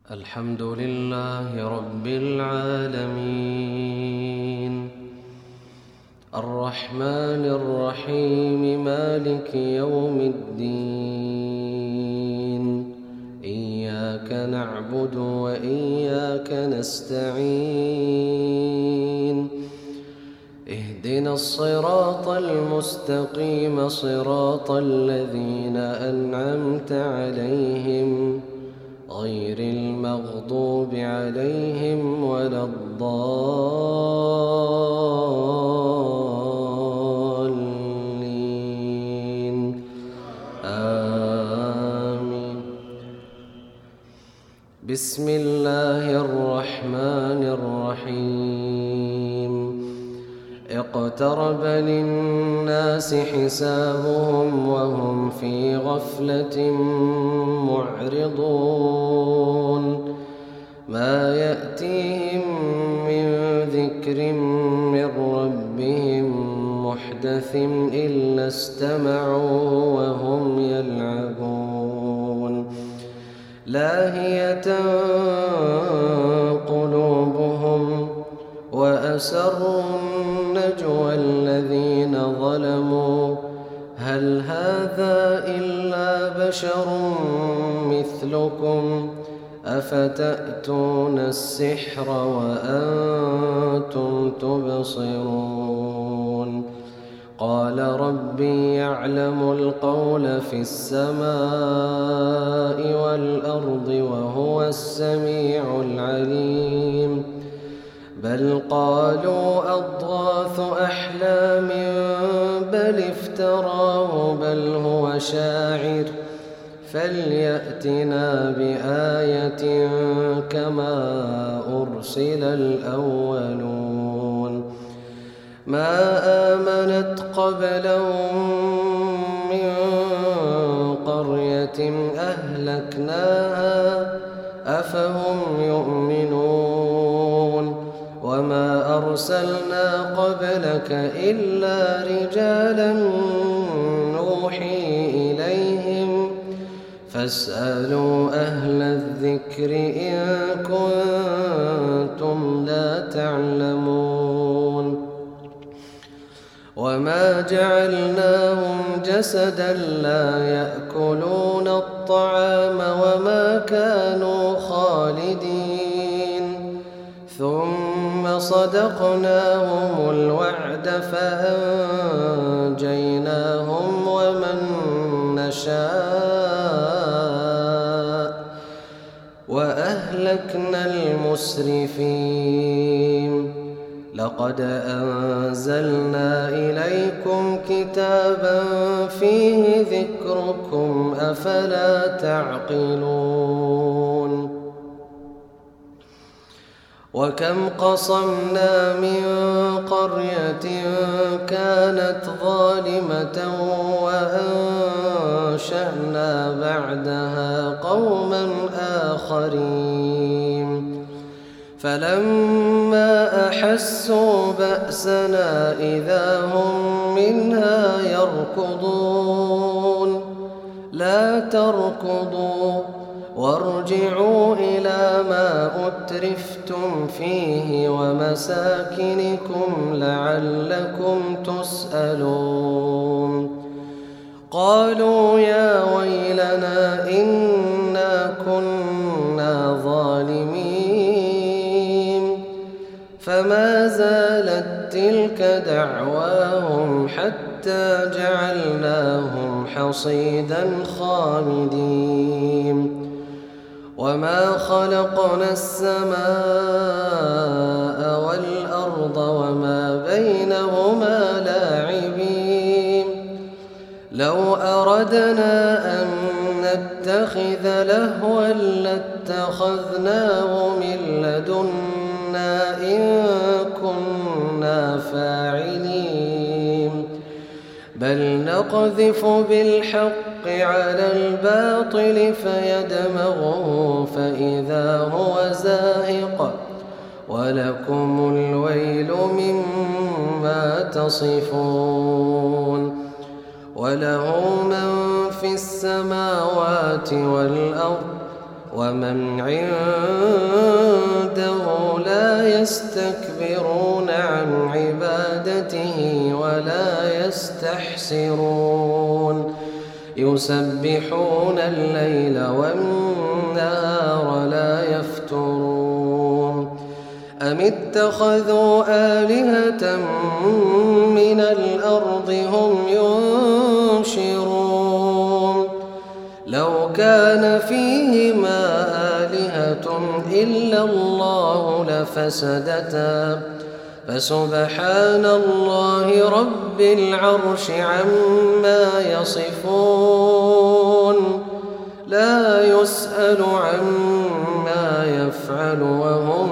الحمد لله رب العالمين الرحمن الرحيم مالك يوم الدين إياك نعبد وإياك نستعين اهدنا الصراط المستقيم صراط الذين أنعمت عليهم غير المغضوب عليهم ولا الضالين آمين. بسم الله الرحمن الرحيم اقترب للناس حسابهم وهم في غفلة معرضون ما يأتيهم من ذكر من ربهم محدث إلا استمعوا وهم يلعبون لاهية قلوبهم وأسروا النجوى الذين ظلموا هل هذا إلا بشر مثلكم أفتأتون السحر وأنتم تبصرون قال ربي يعلم القول في السماء والأرض وهو السميع العليم بل قالوا أضغاث أحلام بل افتراه بل هو شاعر فليأتنا بآية كما أرسل الأولون ما آمنت قبلهم من قرية أهلكناها أفهم يؤمنون وما أرسلنا قبلك إلا رجالا نوحي إليهم فاسألوا أهل الذكر إن كنتم لا تعلمون وما جعلناهم جسدا لا يأكلون الطعام وما كانوا خالدين ثم صدقناهم الوعد فأنجيناهم ومن نشاء وأهلكنا المسرفين لقد أنزلنا إليكم كتابا فيه ذكركم أفلا تعقلون وكم قصمنا من قرية كانت ظالمة وأنشأنا بعدها قوما آخرين فلما أحسوا بأسنا إذا هم منها يركضون لا تركضوا وارجعوا إلى ما أترفتم فيه ومساكنكم لعلكم تسألون قالوا يا ويلنا إنا كنا ظالمين فما زالت تلك دعواهم حتى جعلناهم حصيدا خامدين وما خلقنا السماء والأرض وما بينهما لاعبين لو أردنا أن نتخذ لهوا لاتخذناه من لدنا إن كنا فاعلين بل نقذف بالحق على الباطل فيدمغه فإذا هو زاهق ولكم الويل مما تصفون وله من في السماوات والأرض ومن عنده لا يستكبرون عن عبادته ولا يستحسرون يسبحون الليل والنهار لا يفترون أم اتخذوا آلهة من الأرض هم ينشرون لو كان فيهما آلهة إلا الله لفسدتا فسبحان الله رب العرش عما يصفون لا يسأل عما يفعل وهم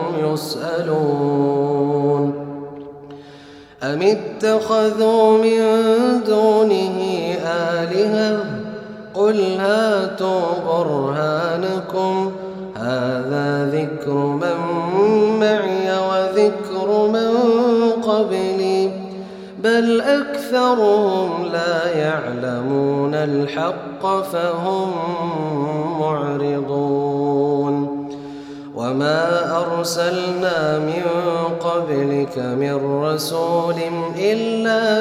يسألون أم اتخذوا من دونه آلهة قل هاتوا برهانكم هذا ذكر من معي وذكر من قبلي بل أكثرهم لا يعلمون الحق فهم معرضون وما أرسلنا من قبلك من رسول إلا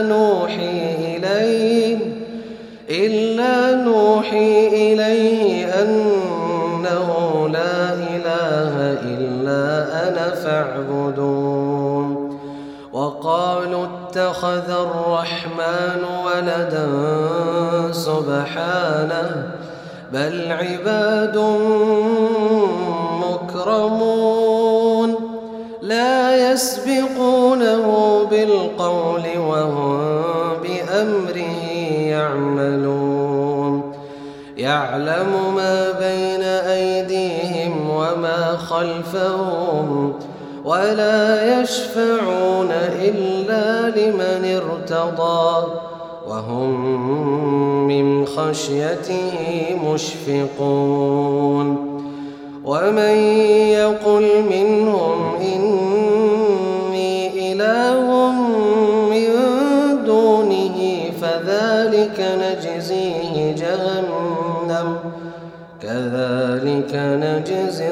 نوحي إليه أنه لا إله إلا أنا فاعبدون وقالوا اتخذ الرحمن ولدا سبحانه بل عباد مكرمون لا يسبقونه بالقول وهم بأمره يعلم ما بين أيديهم وما خلفهم ولا يشفعون إلا لمن ارتضى وهم من خشيته مشفقون ومن يقل منهم إني إله من دونه فذلك نجزيه جهنم كذلك نجزي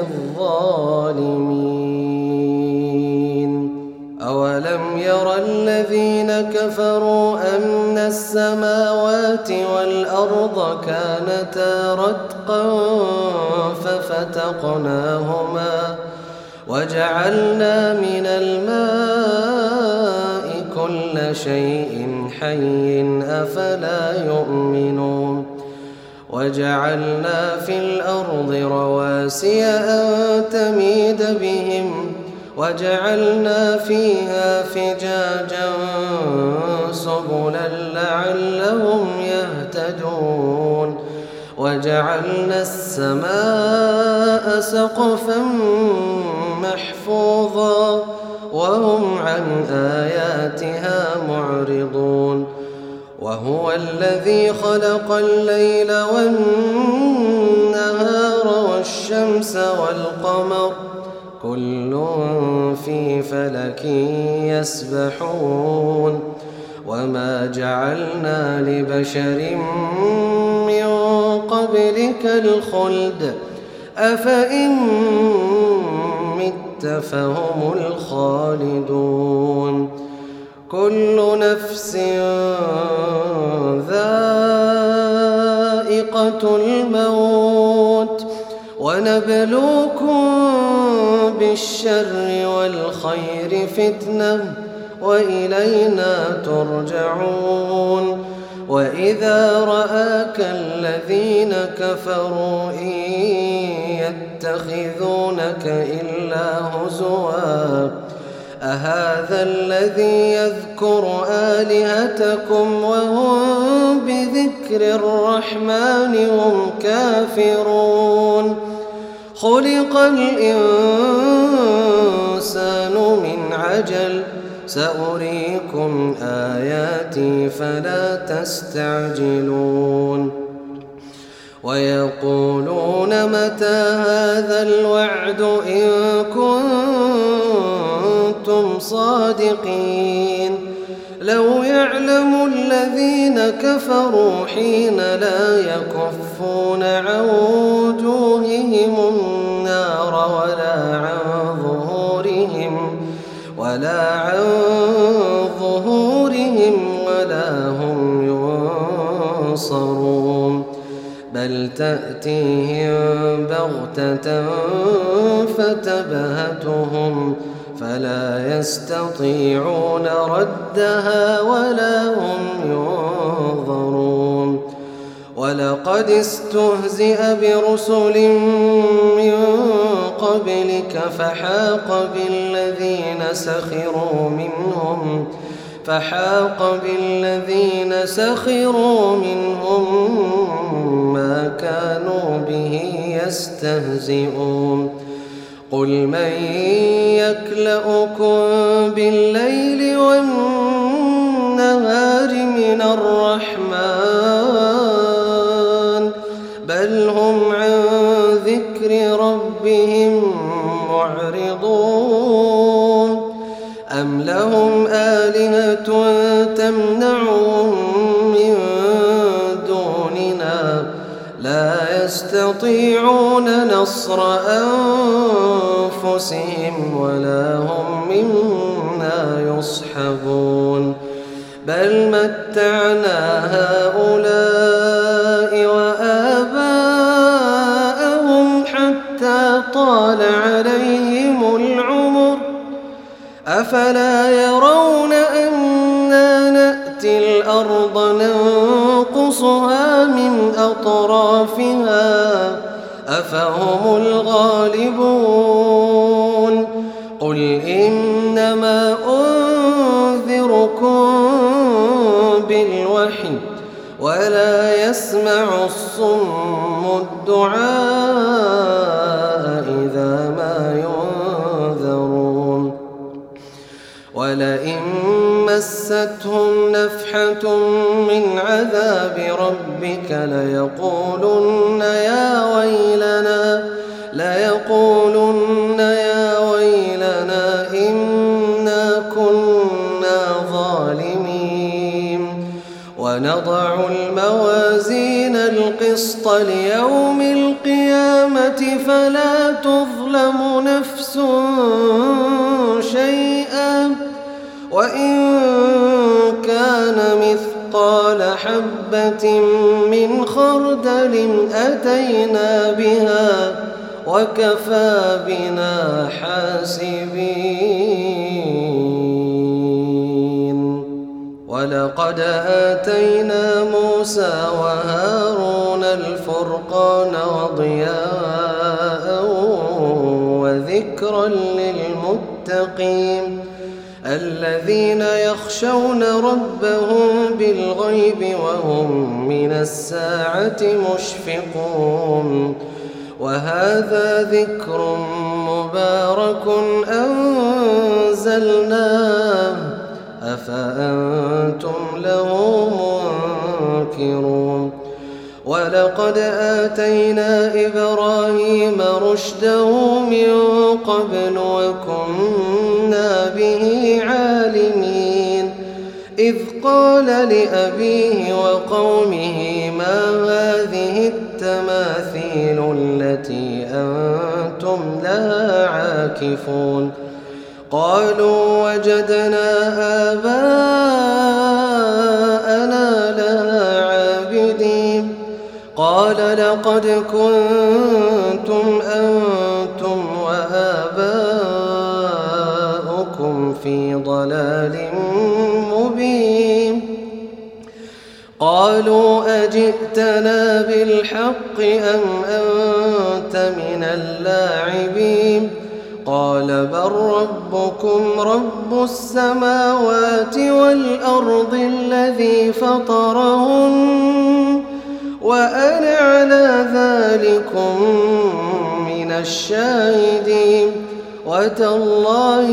الظالمين أولم ير الذين كفروا أن السماوات والأرض كانتا رتقا ففتقناهما وجعلنا من الماء كل شيء حي أفلا يؤمنون وجعلنا في الأرض رواسي أن تميد بهم وجعلنا فيها فجاجا سبلا لعلهم يهتدون وجعلنا السماء سقفا محفوظا وهم عن آياتها معرضون وهو الذي خلق الليل والنهار والشمس والقمر كل في فلك يسبحون وما جعلنا لبشر من قبلك الخلد أفإن مت فهم الخالدون كل نفس ذائقة الموت ونبلوكم بالشر والخير فتنة وإلينا ترجعون وإذا رآك الذين كفروا إن يتخذونك إلا هزوا أهذا الذي يذكر آلهتكم وهم بذكر الرحمن هم كافرون خلق الإنسان من عجل سأريكم آياتي فلا تستعجلون ويقولون متى هذا الوعد إن كنتم صادقين لو يعلم الذين كفروا حين لا يكفون عن وجوههم وجوههم النار ولا عن ظهورهم ولا هم ينصرون بل تأتيهم بغتة فتبهتهم فلا يستطيعون ردها ولا هم ينظرون ولقد استهزئ برسل من قبلك فحاق بالذين سخروا منهم ما كانوا به يستهزئون قل من يكلؤكم بالليل والنهار من الرحمن بل هم عن ذكر ربهم معرضون أم لهم آلهة تمنعهم من دوننا لا يستطيعون نصر أنفسهم ولا هم منا يصحبون بل متعنا هؤلاء وآباءهم حتى طال عليهم العمر أفلا يرون أنا نأتي الأرض ننقصها من أطرافها أفهم الغالبون قل إنما أنذركم بالوحي ولا يسمع الصم الدعاء إذا ما ينذرون ولئن مستهم نفحة من عذاب ربك ليقولن يا ويلنا إنا كنا ظالمين ونضع الموازين القسط ليوم القيامة فلا تظلم نفس شيئا وإن كان مثقال حبة من خردل أتينا بها وكفى بنا حاسبين ولقد آتينا موسى وهارون الفرقان وضياء وذكرا للمتقين الذين يخشون ربهم بالغيب وهم من الساعة مشفقون وهذا ذكر مبارك أنزلناه أفأنتم له منكرون ولقد آتينا إبراهيم رشده من قبل وكنا به عالمين إذ قال لأبيه وقومه ما هذه التماثيل التي أنتم لها عاكفون قالوا وجدنا آباءنا لها عابدين قال لقد كنتم أنتم وآباؤكم في ضلال مبين قالوا أجئتنا بالحق أم أنت من اللاعبين قال بل ربكم رب السماوات والأرض الذي فطرهن وأنا على ذلكم من الشاهدين وتالله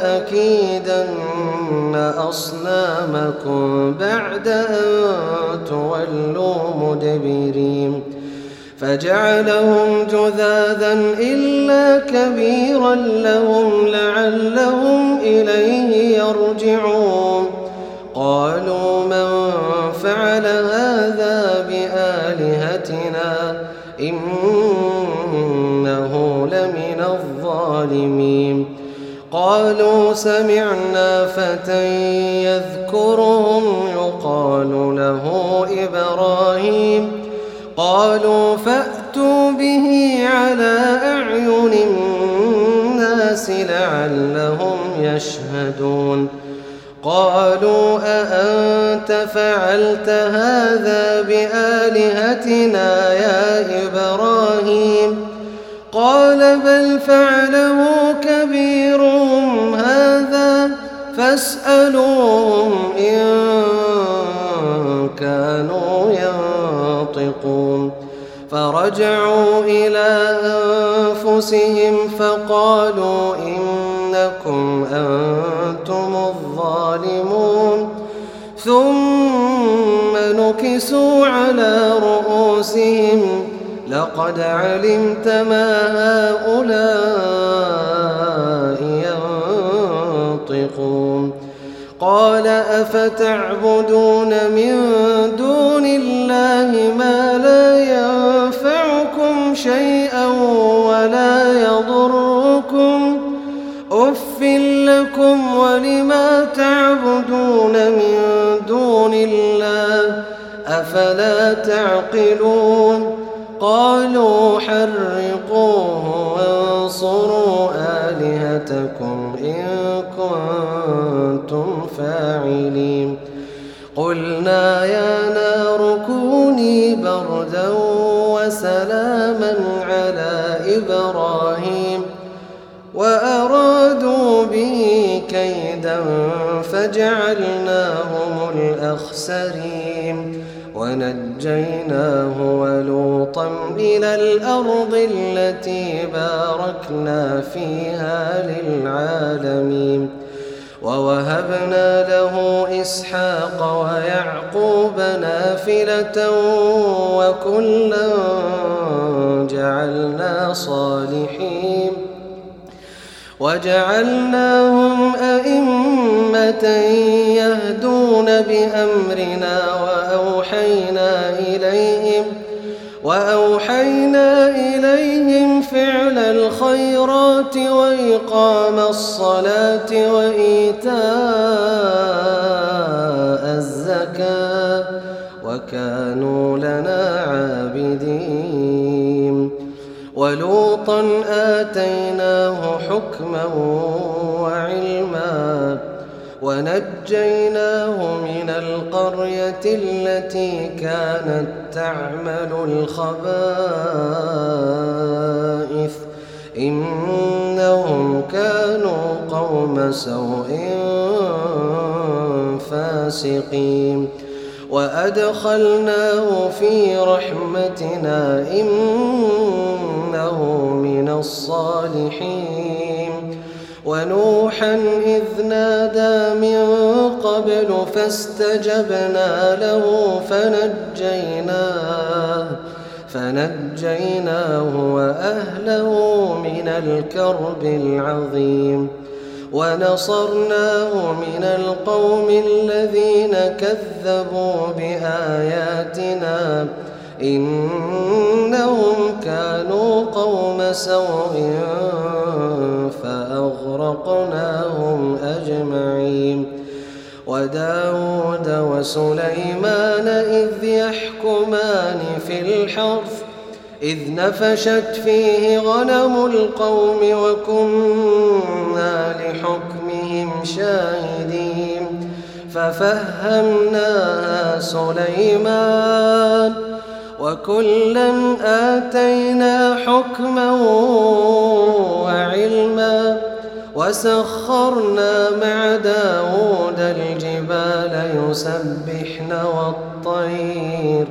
لأكيدن أصنامكم بعد أن تولوا مدبرين فجعلهم جذاذا إلا كبيرا لهم لعلهم إليه يرجعون قالوا من فعل هذا بآلهتنا إنه الظالمين. قالوا سمعنا فتى يذكرهم يقال له إبراهيم. قالوا فأتوا به على أعين الناس لعلهم يشهدون. قالوا أأنت فعلت هذا بآلهتنا يا إبراهيم؟ قال بل فعله كبيرهم هذا فاسألوهم إن كانوا ينطقون. فرجعوا إلى أنفسهم فقالوا إنكم أنتم الظالمون. ثم نكسوا على رؤوسهم لقد علمت ما هؤلاء ينطقون. قال أفتعبدون من دون الله ما لا ينفعكم شيئا ولا يضركم؟ أف لكم ولما تعبدون من دون الله أفلا تعقلون؟ قالوا حرقوه وانصروا آلهتكم إن كنتم فاعلين. قلنا يا نار كوني بردا وسلاما على إبراهيم وأرادوا به كيدا فجعلناهم الأخسرين. ونجيناه ولوطا إلى الأرض التي باركنا فيها للعالمين. ووهبنا له إسحاق ويعقوب نافلة وكلا جعلنا صالحين وجعلناهم أئمة يهدون بأمرنا وأوحينا إليهم فعل الخيرات وإقام الصلاة وإيتاء الزكاة وكانوا لنا عابدين. ولوطا آتيناه حكما وعلما ونجيناه من القرية التي كانت تعمل الخبائث إنهم كانوا قوم سوء فاسقين. وأدخلناه في رحمتنا إنه من الصالحين. ونوحا إذ نادى من قبل فاستجبنا له فنجيناه وأهله من الكرب العظيم. ونصرناه من القوم الذين كذبوا بآياتنا إنهم كانوا قوم سوء فأغرقناهم أجمعين. وداود وسليمان إذ يحكمان في الحرث إذ نفشت فيه غنم القوم وكنا لحكمهم شاهدين. ففهمناها سليمان وكلا آتينا حكما وعلما. وسخرنا مع داود الجبال يسبحن والطير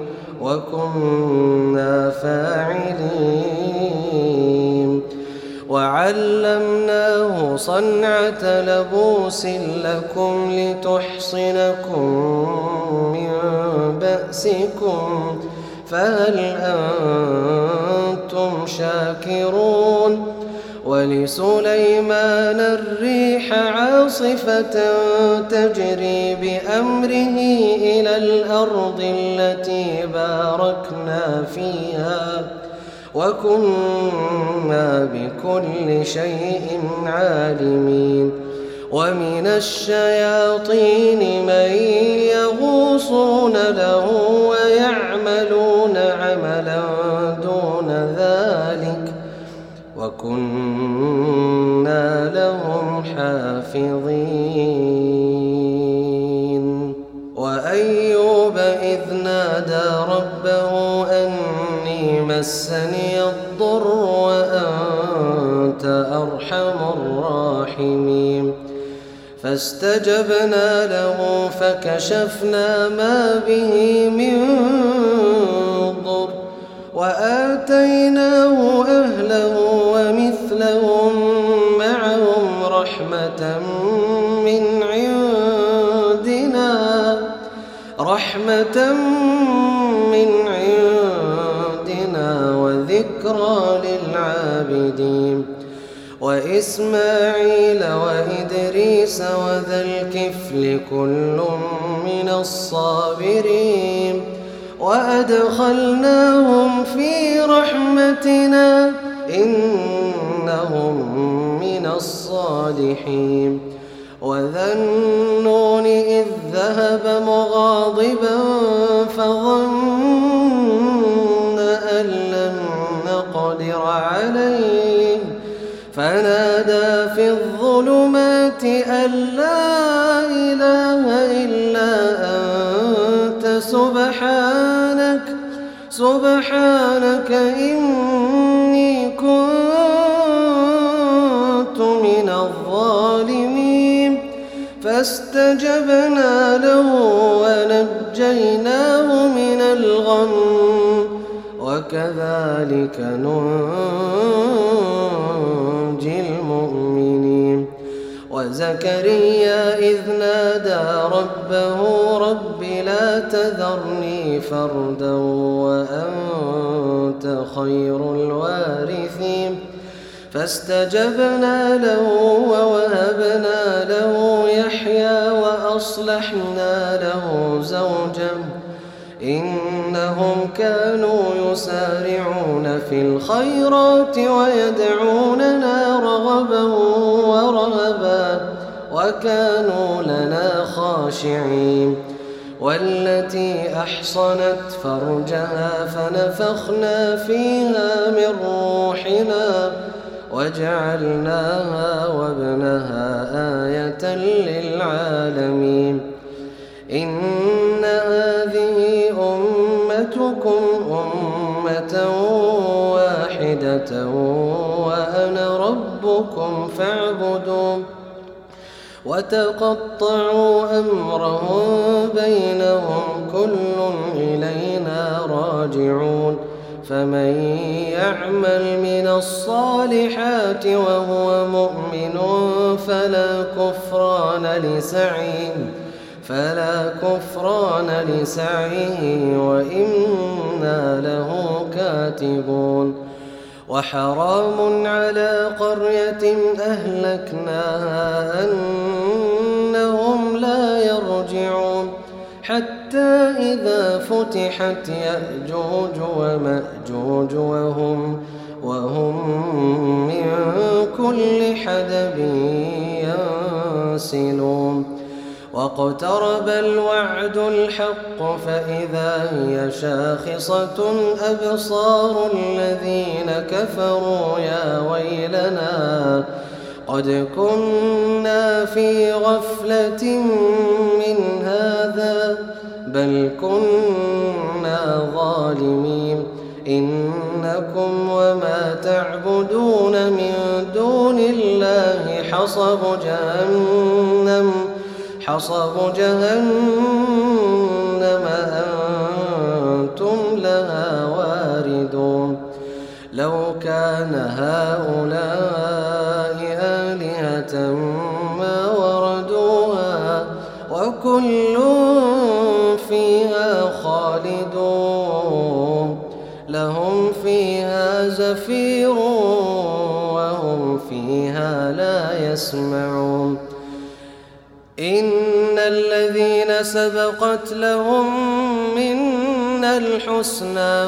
وكنا فاعلين. وعلمناه صنعة لبوس لكم لتحصنكم من بأسكم فهل أنتم شاكرون. ولسليمان الريح عاصفة تجري بأمره إلى الأرض التي باركنا فيها وكنا بكل شيء عالمين ومن الشياطين من يغوصون له ويعملون عملا دون ذلك وكنا لهم حافظين وأيوب إذ نادى ربه أني مسني الضر وأنت أرحم الراحمين فاستجبنا له فكشفنا ما به من ضر وآتيناه أهله ومثلهم معهم رحمة من عندنا وذكرى للعابدين وإسماعيل وإدريس وذا الكفل كل من الصابرين وأدخلناهم في رحمتنا إنهم من الصالحين وذا النون إذ ذهب مغاضبا فظن أن لن نقدر عليه فنادى في الظلمات أن لا إله إلا أنت سبحانك إني كنت من الظالمين فاستجبنا له ونجيناه من الغم وكذلك ننجي المؤمنين وزكريا إذ نادى ربه رب لا تذرني فردا وأنت خير الوارثين فاستجبنا له ووهبنا له يحيى وأصلحنا له زوجا إنهم كانوا يسارعون في الخيرات ويدعوننا رغبا ورهبا وكانوا لنا خاشعين والتي أحصنت فرجها فنفخنا فيها من روحنا وجعلناها وابنها آية للعالمين إن هذه أمتكم أمة واحدة وأنا ربكم فاعبدون وتقطعوا أمرهم بينهم كل إلينا راجعون فمن يعمل من الصالحات وهو مؤمن فلا كفران لسعيه وإنا له كاتبون وحرام على قرية أهلكناها أنهم لا يرجعون حتى إذا فتحت يأجوج ومأجوج وهم من كل حدب ينسلون واقترب الوعد الحق فإذا هي شاخصة أبصار الذين كفروا يا ويلنا قد كنا في غفلة من هذا بل كنا ظالمين إنكم وما تعبدون من دون الله حصب جهنم أنتم لها واردون لو كان هؤلاء آلهة ما وردوها وكل فيها خالدون لهم فيها زفير وهم فيها لا يسمعون إن الذين سبقت لهم من الحسنى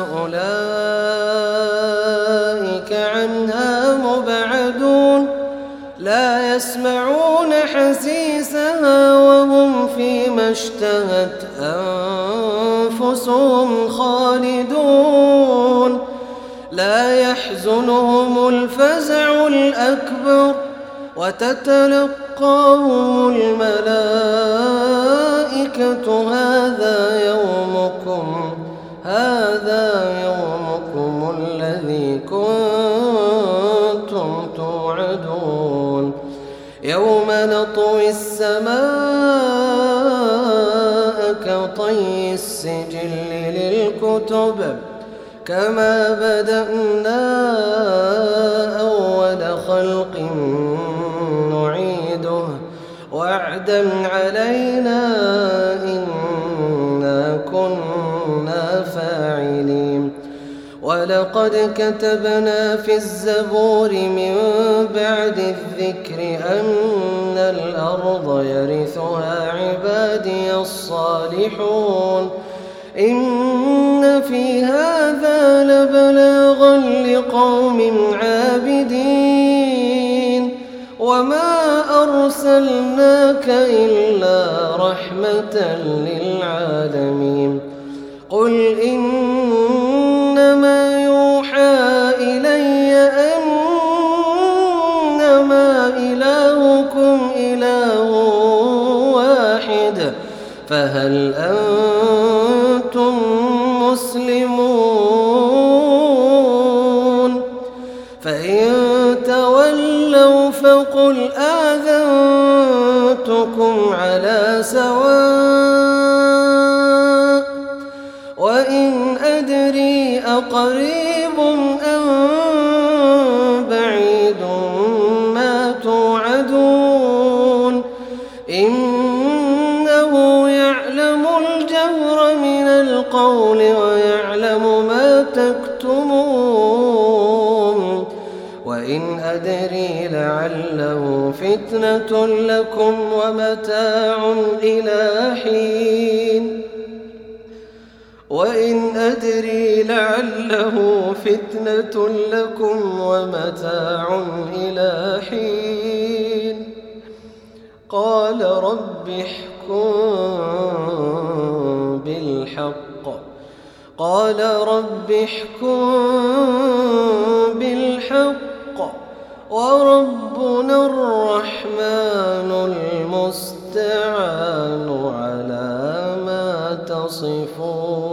أولئك عنها مبعدون لا يسمعون حسيسها وهم فيما اشتهت أنفسهم خالدون لا يحزنهم الفزع الأكبر وتتلقاهم الملائكة هذا يومكم الذي كنتم توعدون يوم نطوي السماء كطي السجل للكتب كما بدأنا أول خلق نعيده وعدا علينا إنا كنا فاعلين ولقد كتبنا في الزبور من بعد الذكر أن الأرض يرثها عبادي الصالحون إن في هذا لبلاغا لقوم عابدين وما أرسلناك إلا رحمة للعالمين قل إنما يوحى إلي أنما إلهكم إله واحد فهل أنتم مسلمون فإن تولوا فقل آذنتكم على سواء وإن أدري أقريب أم بعيد ما توعدون إنه يعلم الجهر من القول ويعلم ما تكتمون وإن أدري لعله فتنة لكم ومتاع إلى حين وإن أدري لعله فتنة لكم ومتاع إلى حين قال رب احكم بالحق وربنا الرحمن المستعان على ما تصفون.